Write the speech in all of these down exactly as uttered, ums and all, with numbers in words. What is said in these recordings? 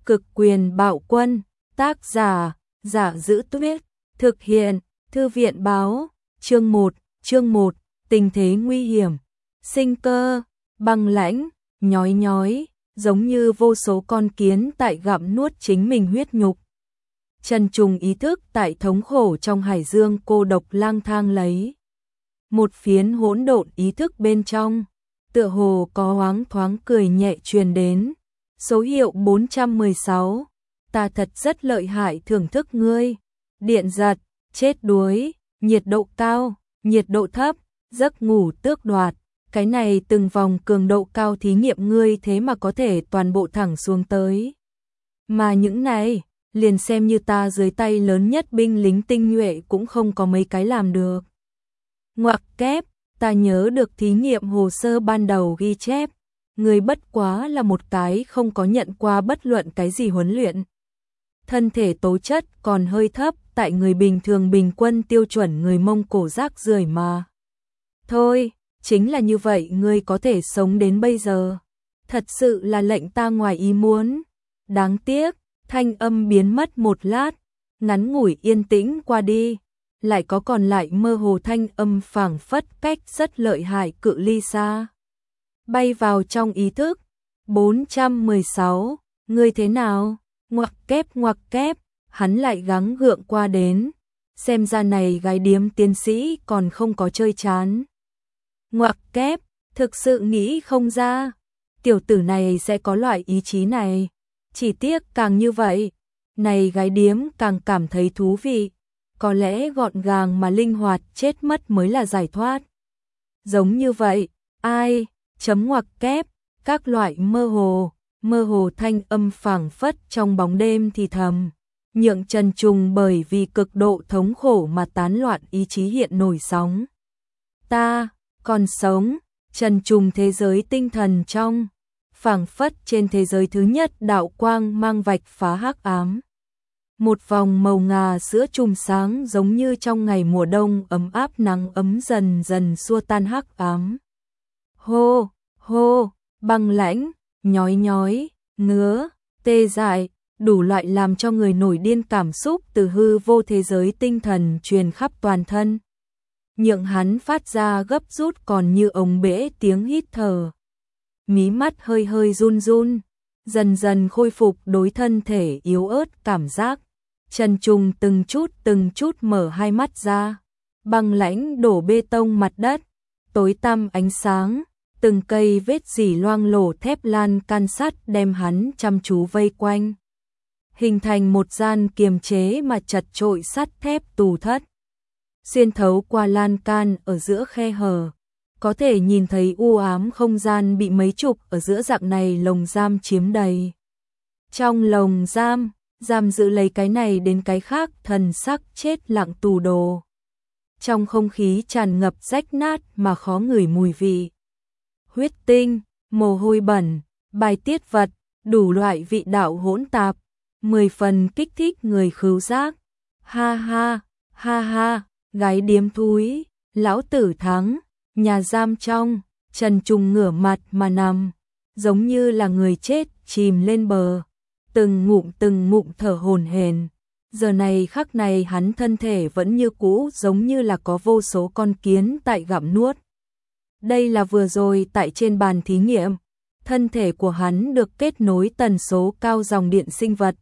Cực quyền bạo quân, tác giả, Giả Giữ Tuyết, thực hiện, Thư viện báo, chương một, chương một, tình thế nguy hiểm, sinh cơ, băng lãnh, nhói nhói, giống như vô số con kiến tại gặm nuốt chính mình huyết nhục. Trần Trùng ý thức tại thống khổ trong hải dương cô độc lang thang lấy. Một phiến hỗn độn ý thức bên trong, tựa hồ có hoáng thoáng cười nhẹ truyền đến. Số hiệu bốn trăm mười sáu, ta thật rất lợi hại thưởng thức ngươi. Điện giật, chết đuối, nhiệt độ cao, nhiệt độ thấp, giấc ngủ tước đoạt. Cái này từng vòng cường độ cao thí nghiệm ngươi thế mà có thể toàn bộ thẳng xuống tới. Mà những này, liền xem như ta dưới tay lớn nhất binh lính tinh nhuệ cũng không có mấy cái làm được. Ngoặc kép, ta nhớ được thí nghiệm hồ sơ ban đầu ghi chép. Người bất quá là một cái không có nhận qua bất luận cái gì huấn luyện. Thân thể tố chất còn hơi thấp tại người bình thường bình quân tiêu chuẩn người Mông Cổ rác rưởi mà. Thôi, chính là như vậy ngươi có thể sống đến bây giờ. Thật sự là lệnh ta ngoài ý muốn. Đáng tiếc, thanh âm biến mất một lát, ngắn ngủi yên tĩnh qua đi. Lại có còn lại mơ hồ thanh âm phảng phất cách rất lợi hại cự ly xa. Bay vào trong ý thức. bốn trăm mười sáu, ngươi thế nào? Ngoặc kép ngoặc kép, hắn lại gắng gượng qua đến. Xem ra này gái điếm tiến sĩ còn không có chơi chán. Ngoặc kép, thực sự nghĩ không ra. Tiểu tử này sẽ có loại ý chí này. Chỉ tiếc càng như vậy, này gái điếm càng cảm thấy thú vị. Có lẽ gọn gàng mà linh hoạt chết mất mới là giải thoát. Giống như vậy, ai, chấm ngoặc kép, các loại mơ hồ, mơ hồ thanh âm phảng phất trong bóng đêm thì thầm. Nhượng Trần Trùng bởi vì cực độ thống khổ mà tán loạn ý chí hiện nổi sóng. Ta, còn sống, Trần Trùng thế giới tinh thần trong, phảng phất trên thế giới thứ nhất đạo quang mang vạch phá hắc ám. Một vòng màu ngà sữa chùm sáng giống như trong ngày mùa đông ấm áp nắng ấm dần dần xua tan hắc ám. Hô, hô, băng lãnh, nhói nhói, ngứa, tê dại, đủ loại làm cho người nổi điên cảm xúc từ hư vô thế giới tinh thần truyền khắp toàn thân. Nhượng hắn phát ra gấp rút còn như ống bể tiếng hít thở. Mí mắt hơi hơi run run, dần dần khôi phục đối thân thể yếu ớt cảm giác. Trần Trùng từng chút từng chút mở hai mắt ra, băng lãnh đổ bê tông mặt đất, tối tăm ánh sáng, từng cây vết dỉ loang lổ thép lan can sắt đem hắn chăm chú vây quanh. Hình thành một gian kiềm chế mà chật trội sắt thép tù thất. Xuyên thấu qua lan can ở giữa khe hở, có thể nhìn thấy u ám không gian bị mấy chục ở giữa dạng này lồng giam chiếm đầy. Trong lồng giam, giam giữ lấy cái này đến cái khác thần sắc chết lặng tù đồ. Trong không khí tràn ngập rách nát mà khó ngửi mùi vị. Huyết tinh, mồ hôi bẩn, bài tiết vật, đủ loại vị đạo hỗn tạp, mười phần kích thích người khứu giác. Ha ha, ha ha, gái điếm thúi, lão tử thắng, nhà giam trong, Trần Trùng ngửa mặt mà nằm, giống như là người chết chìm lên bờ. Từng ngụm từng ngụm thở hổn hển. Giờ này khắc này hắn thân thể vẫn như cũ giống như là có vô số con kiến tại gặm nuốt. Đây là vừa rồi tại trên bàn thí nghiệm, thân thể của hắn được kết nối tần số cao dòng điện sinh vật.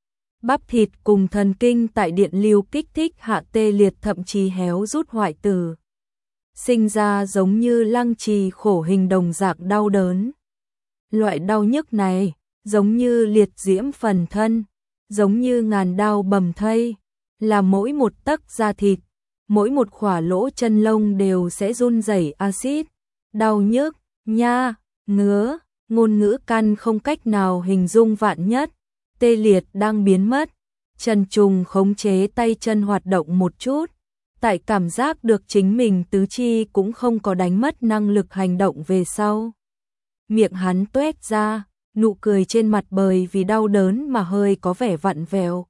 Bắp thịt cùng thần kinh tại điện lưu kích thích hạ tê liệt thậm chí héo rút hoại tử. Sinh ra giống như lăng trì khổ hình đồng dạng đau đớn. Loại đau nhức này giống như liệt diễm phần thân, giống như ngàn đao bầm thây, là mỗi một tấc da thịt, mỗi một khỏa lỗ chân lông đều sẽ run rẩy axit, đau nhức, nha, ngứa, ngôn ngữ căn không cách nào hình dung vạn nhất, tê liệt đang biến mất. Trần Trùng khống chế tay chân hoạt động một chút, tại cảm giác được chính mình tứ chi cũng không có đánh mất năng lực hành động về sau. Miệng hắn tuét ra, nụ cười trên mặt bởi vì đau đớn mà hơi có vẻ vặn vẹo.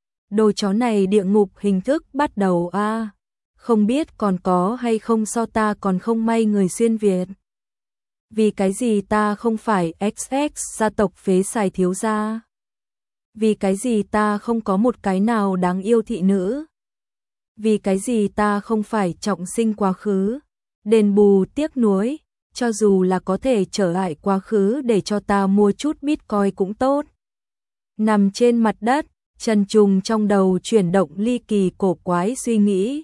Đồ chó này địa ngục hình thức bắt đầu a, à, không biết còn có hay không so ta còn không may người xuyên Việt. Vì cái gì ta không phải ích ích gia tộc phế xài thiếu gia? Vì cái gì ta không có một cái nào đáng yêu thị nữ? Vì cái gì ta không phải trọng sinh quá khứ? Đền bù tiếc nuối, cho dù là có thể trở lại quá khứ để cho ta mua chút Bitcoin cũng tốt. Nằm trên mặt đất, Trần Trùng trong đầu chuyển động ly kỳ cổ quái suy nghĩ.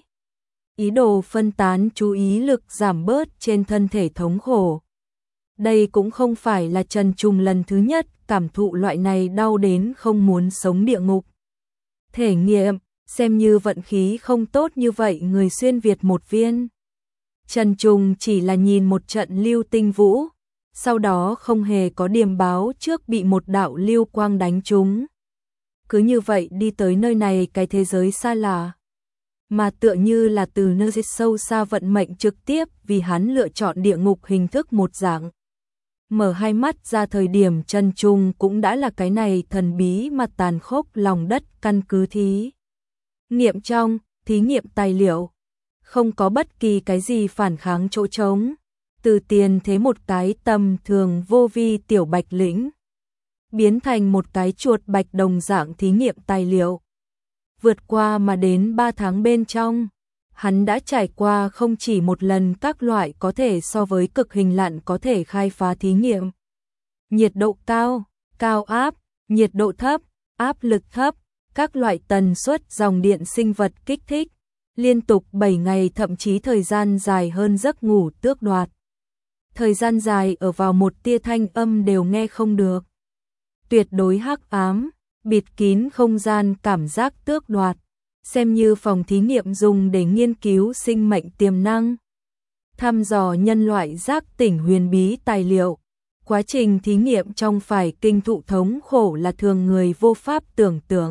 Ý đồ phân tán chú ý lực giảm bớt trên thân thể thống khổ. Đây cũng không phải là Trần Trùng lần thứ nhất cảm thụ loại này đau đến không muốn sống địa ngục. Thể nghiệm, xem như vận khí không tốt như vậy người xuyên Việt một viên. Trần Trùng chỉ là nhìn một trận lưu tinh vũ, sau đó không hề có điềm báo trước bị một đạo lưu quang đánh trúng. Cứ như vậy đi tới nơi này cái thế giới xa lạ, mà tựa như là từ nơi sâu xa vận mệnh trực tiếp vì hắn lựa chọn địa ngục hình thức một dạng. Mở hai mắt ra thời điểm Trần Trùng cũng đã là cái này thần bí mà tàn khốc lòng đất căn cứ thí nghiệm trong, thí nghiệm tài liệu. Không có bất kỳ cái gì phản kháng chỗ trống. Từ tiền thế một cái tầm thường vô vi tiểu bạch lĩnh, biến thành một cái chuột bạch đồng dạng thí nghiệm tài liệu. Vượt qua mà đến ba tháng bên trong, hắn đã trải qua không chỉ một lần các loại có thể so với cực hình lặn có thể khai phá thí nghiệm. Nhiệt độ cao, cao áp, nhiệt độ thấp, áp lực thấp, các loại tần suất dòng điện sinh vật kích thích, liên tục bảy ngày thậm chí thời gian dài hơn giấc ngủ tước đoạt. Thời gian dài ở vào một tia thanh âm đều nghe không được. Tuyệt đối hắc ám, bịt kín không gian cảm giác tước đoạt, xem như phòng thí nghiệm dùng để nghiên cứu sinh mệnh tiềm năng, thăm dò nhân loại giác tỉnh huyền bí tài liệu. Quá trình thí nghiệm trong phải kinh thụ thống khổ là thường người vô pháp tưởng tượng.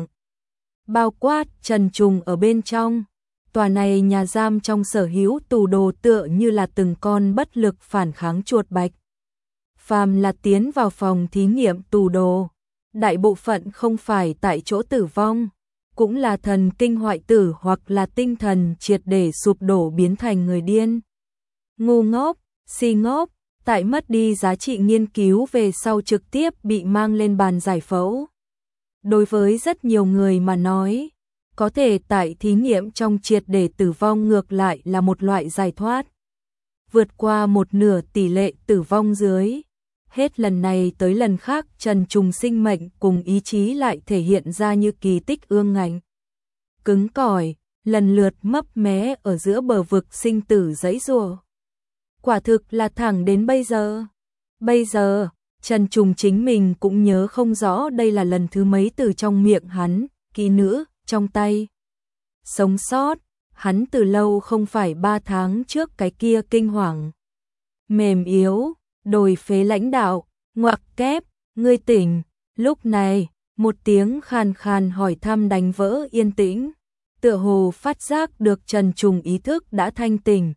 Bao quát Trần Trùng ở bên trong. Tòa này nhà giam trong sở hữu tù đồ tựa như là từng con bất lực phản kháng chuột bạch. Phàm là tiến vào phòng thí nghiệm tù đồ, đại bộ phận không phải tại chỗ tử vong, cũng là thần kinh hoại tử hoặc là tinh thần triệt để sụp đổ biến thành người điên. Ngu ngốc, si ngốc, tại mất đi giá trị nghiên cứu về sau trực tiếp bị mang lên bàn giải phẫu. Đối với rất nhiều người mà nói, có thể tại thí nghiệm trong triệt để tử vong ngược lại là một loại giải thoát. Vượt qua một nửa tỷ lệ tử vong dưới. Hết lần này tới lần khác Trần Trùng sinh mệnh cùng ý chí lại thể hiện ra như kỳ tích ương ngạnh. Cứng cỏi, lần lượt mấp mé ở giữa bờ vực sinh tử giãy giụa. Quả thực là thẳng đến bây giờ. Bây giờ, Trần Trùng chính mình cũng nhớ không rõ đây là lần thứ mấy từ trong miệng hắn, kỹ nữ, trong tay. Sống sót, hắn từ lâu không phải ba tháng trước cái kia kinh hoàng. Mềm yếu, đồi phế lãnh đạo, ngoặc kép, ngươi tỉnh. Lúc này, một tiếng khàn khàn hỏi thăm đánh vỡ yên tĩnh. Tựa hồ phát giác được Trần Trùng ý thức đã thanh tỉnh.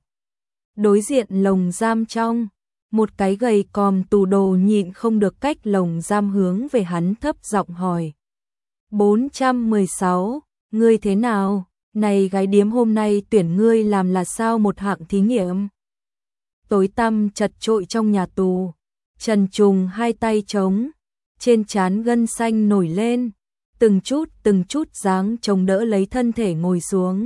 Đối diện lồng giam trong, một cái gầy còm tù đồ nhịn không được cách lồng giam hướng về hắn thấp giọng hỏi. bốn trăm mười sáu, ngươi thế nào? Này gái điếm hôm nay tuyển ngươi làm là sao một hạng thí nghiệm? Tối tăm chật trội trong nhà tù, Trần Trùng hai tay trống, trên trán gân xanh nổi lên, từng chút từng chút dáng chống đỡ lấy thân thể ngồi xuống.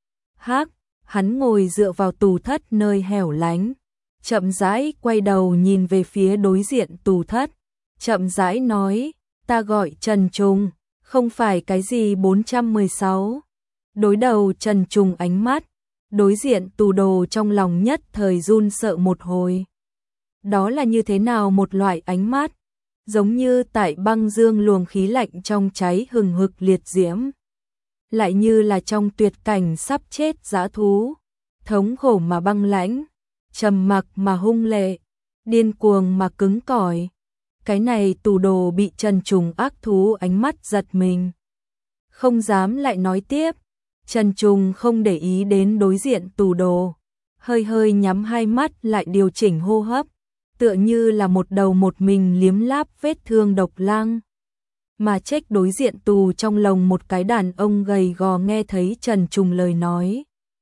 Hắc, hắn ngồi dựa vào tù thất nơi hẻo lánh, chậm rãi quay đầu nhìn về phía đối diện tù thất, chậm rãi nói, ta gọi Trần Trùng, không phải cái gì bốn trăm mười sáu. Đối đầu Trần Trùng ánh mắt, đối diện tù đồ trong lòng nhất thời run sợ một hồi. Đó là như thế nào một loại ánh mắt, giống như tại băng dương luồng khí lạnh trong cháy hừng hực liệt diễm, lại như là trong tuyệt cảnh sắp chết dã thú, thống khổ mà băng lãnh, trầm mặc mà hung lệ, điên cuồng mà cứng cỏi. Cái này tù đồ bị Trần Trùng ác thú ánh mắt giật mình, không dám lại nói tiếp. Trần Trùng không để ý đến đối diện tù đồ, hơi hơi nhắm hai mắt lại điều chỉnh hô hấp, tựa như là một đầu một mình liếm láp vết thương độc lang. Mà trách đối diện tù trong lồng một cái đàn ông gầy gò nghe thấy Trần Trùng lời nói.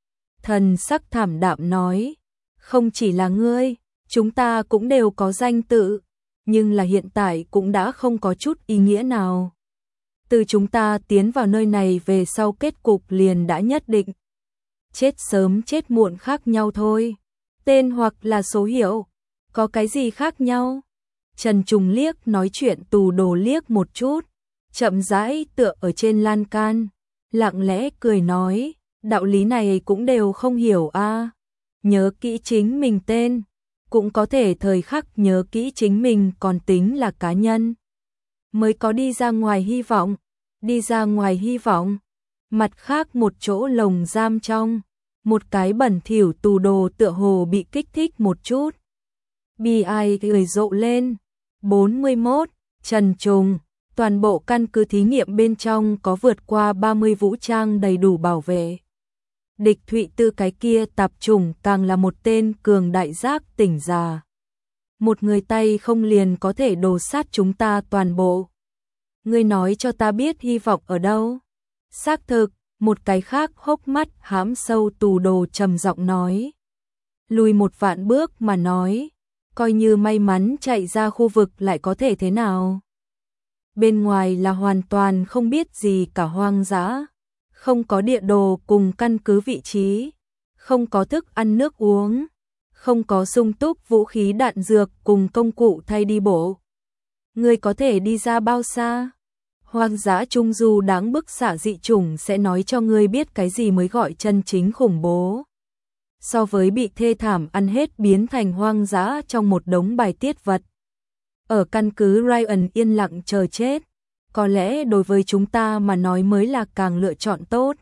Thần sắc thảm đạm nói, không chỉ là ngươi, chúng ta cũng đều có danh tự, nhưng là hiện tại cũng đã không có chút ý nghĩa nào. Từ chúng ta tiến vào nơi này về sau kết cục liền đã nhất định. Chết sớm chết muộn khác nhau thôi. Tên hoặc là số hiệu, có cái gì khác nhau? Trần Trùng liếc nói chuyện tù đồ liếc một chút, chậm rãi tựa ở trên lan can, lặng lẽ cười nói, đạo lý này cũng đều không hiểu a. À. Nhớ kỹ chính mình tên, cũng có thể thời khắc nhớ kỹ chính mình còn tính là cá nhân. Mới có đi ra ngoài hy vọng, đi ra ngoài hy vọng. Mặt khác một chỗ lồng giam trong, một cái bẩn thỉu tù đồ tựa hồ bị kích thích một chút. Bi ai cười rộ lên. bốn mươi mốt. Trần Trùng, toàn bộ căn cứ thí nghiệm bên trong có vượt qua ba mươi vũ trang đầy đủ bảo vệ. Địch Thụy Tư cái kia tạp chủng càng là một tên cường đại giác tỉnh già. Một người tay không liền có thể đồ sát chúng ta toàn bộ. Ngươi nói cho ta biết hy vọng ở đâu? Xác thực, một cái khác hốc mắt hãm sâu tù đồ trầm giọng nói. Lùi một vạn bước mà nói, coi như may mắn chạy ra khu vực lại có thể thế nào? Bên ngoài là hoàn toàn không biết gì cả hoang dã, không có địa đồ cùng căn cứ vị trí, không có thức ăn nước uống, không có sung túc vũ khí đạn dược cùng công cụ thay đi bộ. Ngươi có thể đi ra bao xa? Hoang dã trung du đáng bức xạ dị chủng sẽ nói cho ngươi biết cái gì mới gọi chân chính khủng bố. So với bị thê thảm ăn hết biến thành hoang dã trong một đống bài tiết vật. Ở căn cứ Ryan yên lặng chờ chết, có lẽ đối với chúng ta mà nói mới là càng lựa chọn tốt.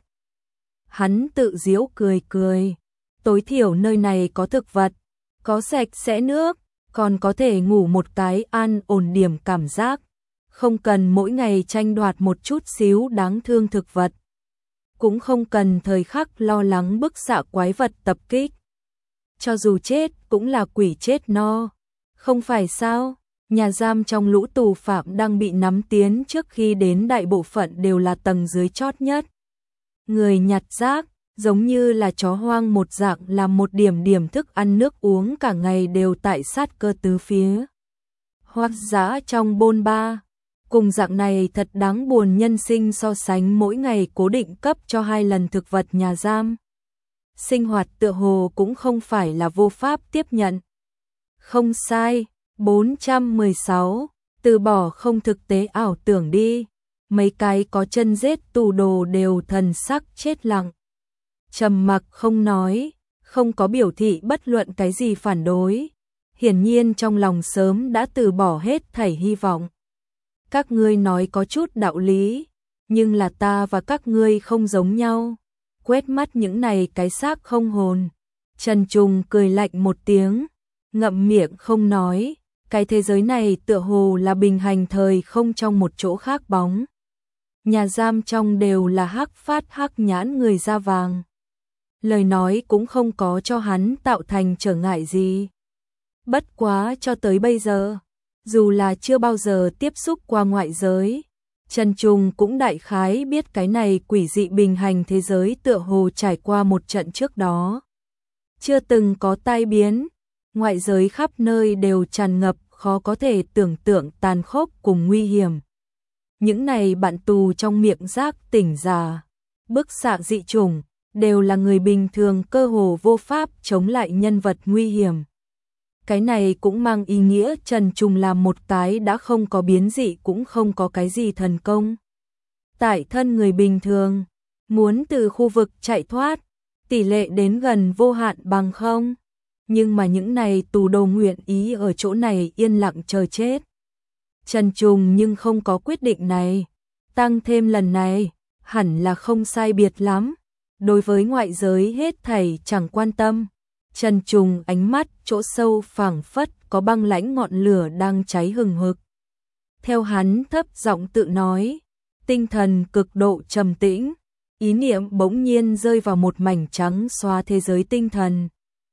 Hắn tự giễu cười cười, tối thiểu nơi này có thực vật, có sạch sẽ nước, còn có thể ngủ một cái an ổn điểm cảm giác, không cần mỗi ngày tranh đoạt một chút xíu đáng thương thực vật. Cũng không cần thời khắc lo lắng bức xạ quái vật tập kích. Cho dù chết cũng là quỷ chết no. Không phải sao? Nhà giam trong lũ tù phạm đang bị nắm tiến trước khi đến đại bộ phận đều là tầng dưới chót nhất. Người nhặt rác, giống như là chó hoang một dạng làm một điểm điểm thức ăn nước uống cả ngày đều tại sát cơ tứ phía. Hoang dã trong bôn ba. Cùng dạng này thật đáng buồn nhân sinh so sánh mỗi ngày cố định cấp cho hai lần thực vật nhà giam. Sinh hoạt tựa hồ cũng không phải là vô pháp tiếp nhận. Không sai, bốn trăm mười sáu, từ bỏ không thực tế ảo tưởng đi. Mấy cái có chân rết tù đồ đều thần sắc chết lặng. Trầm mặc không nói, không có biểu thị bất luận cái gì phản đối. Hiển nhiên trong lòng sớm đã từ bỏ hết thảy hy vọng. Các ngươi nói có chút đạo lý, nhưng là ta và các ngươi không giống nhau. Quét mắt những này cái xác không hồn. Trần Trùng cười lạnh một tiếng, ngậm miệng không nói. Cái thế giới này tựa hồ là bình hành thời không trong một chỗ khác bóng. Nhà giam trong đều là hắc phát hắc nhãn người da vàng. Lời nói cũng không có cho hắn tạo thành trở ngại gì. Bất quá cho tới bây giờ, dù là chưa bao giờ tiếp xúc qua ngoại giới, Trần Trùng cũng đại khái biết cái này quỷ dị bình hành thế giới tựa hồ trải qua một trận trước đó. Chưa từng có tai biến, ngoại giới khắp nơi đều tràn ngập khó có thể tưởng tượng tàn khốc cùng nguy hiểm. Những này bạn tù trong miệng giác tỉnh già, bức xạ dị chủng, đều là người bình thường cơ hồ vô pháp chống lại nhân vật nguy hiểm. Cái này cũng mang ý nghĩa Trần Trùng là một cái đã không có biến dị cũng không có cái gì thần công. Tại thân người bình thường, muốn từ khu vực chạy thoát, tỷ lệ đến gần vô hạn bằng không. Nhưng mà những này tù đồ nguyện ý ở chỗ này yên lặng chờ chết. Trần Trùng nhưng không có quyết định này, tăng thêm lần này, hẳn là không sai biệt lắm. Đối với ngoại giới hết thảy chẳng quan tâm. Trần Trùng ánh mắt chỗ sâu phảng phất có băng lãnh ngọn lửa đang cháy hừng hực. Theo hắn thấp giọng tự nói, tinh thần cực độ trầm tĩnh, ý niệm bỗng nhiên rơi vào một mảnh trắng xóa thế giới tinh thần.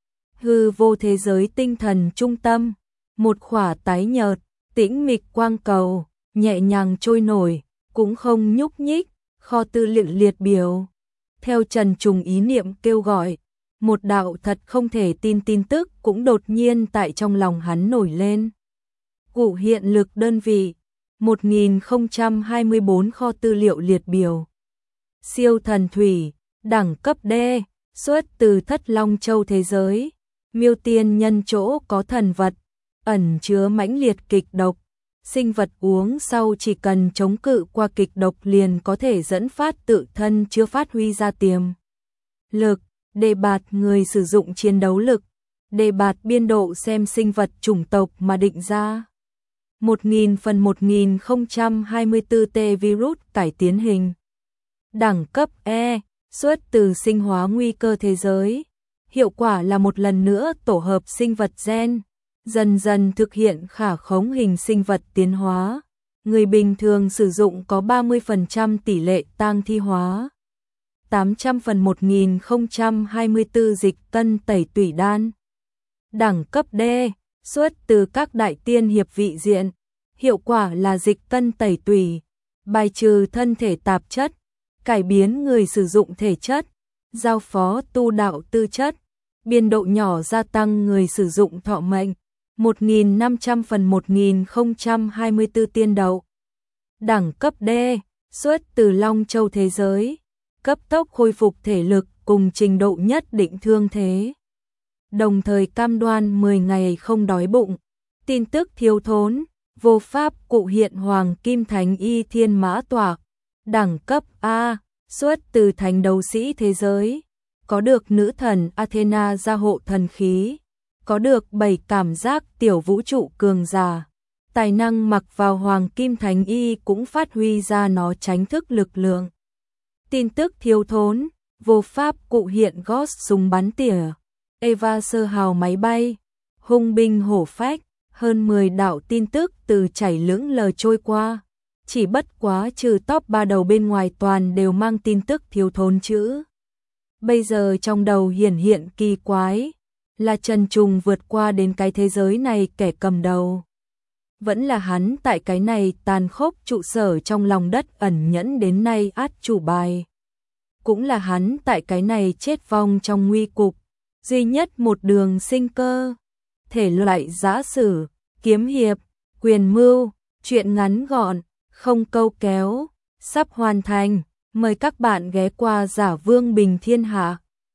Hư vô thế giới tinh thần trung tâm, một khỏa tái nhợt, tĩnh mịch quang cầu, nhẹ nhàng trôi nổi, cũng không nhúc nhích, kho tư liệu liệt biểu. Theo Trần Trùng ý niệm kêu gọi, một đạo thật không thể tin tin tức cũng đột nhiên tại trong lòng hắn nổi lên. Cụ hiện lực đơn vị, một nghìn không trăm hai mươi bốn kho tư liệu liệt biểu. Siêu thần thủy, đẳng cấp D, xuất từ Thất Long Châu thế giới. Miêu tiên nhân chỗ có thần vật, ẩn chứa mãnh liệt kịch độc. Sinh vật uống sau chỉ cần chống cự qua kịch độc liền có thể dẫn phát tự thân chưa phát huy ra tiềm lực, đề bạt người sử dụng chiến đấu lực, đề bạt biên độ xem sinh vật chủng tộc mà định ra. một nghìn phần một nghìn không trăm hai mươi tư T virus cải tiến hình. Đẳng cấp E, xuất từ sinh hóa nguy cơ thế giới. Hiệu quả là một lần nữa tổ hợp sinh vật gen, dần dần thực hiện khả khống hình sinh vật tiến hóa. Người bình thường sử dụng có ba mươi phần trăm tỷ lệ tang thi hóa. tám trăm phần một nghìn không trăm hai mươi tư dịch tân tẩy tủy đan. Đẳng cấp D, xuất từ các đại tiên hiệp vị diện. Hiệu quả là dịch tân tẩy tủy, bài trừ thân thể tạp chất, cải biến người sử dụng thể chất, giao phó tu đạo tư chất, biên độ nhỏ gia tăng người sử dụng thọ mệnh. một nghìn năm trăm phần một nghìn không trăm hai mươi tư tiên đậu. Đẳng cấp D, xuất từ Long Châu thế giới. Cấp tốc khôi phục thể lực cùng trình độ nhất định thương thế. Đồng thời cam đoan mười ngày không đói bụng. Tin tức thiếu thốn, vô pháp cụ hiện Hoàng Kim Thánh Y Thiên Mã Tọa. Đẳng cấp A, xuất từ Thánh Đấu Sĩ thế giới. Có được nữ thần Athena gia hộ thần khí. Có được bảy cảm giác tiểu vũ trụ cường giả. Tài năng mặc vào Hoàng Kim Thánh Y cũng phát huy ra nó tránh thức lực lượng. Tin tức thiếu thốn, vô pháp cụ hiện Ghost súng bắn tỉa, Eva sơ hào máy bay, hung binh hổ phách, hơn mười đạo tin tức từ chảy lững lờ trôi qua. Chỉ bất quá trừ top ba đầu bên ngoài toàn đều mang tin tức thiếu thốn chữ. Bây giờ trong đầu hiển hiện kỳ quái, là Trần Trùng vượt qua đến cái thế giới này kẻ cầm đầu. Vẫn là hắn tại cái này tàn khốc trụ sở trong lòng đất ẩn nhẫn đến nay át chủ bài. Cũng là hắn tại cái này chết vong trong nguy cục, duy nhất một đường sinh cơ. Thể loại giã sử, kiếm hiệp, quyền mưu, truyện ngắn gọn, không câu kéo, sắp hoàn thành. Mời các bạn ghé qua Giả Vương Bình Thiên Hạ.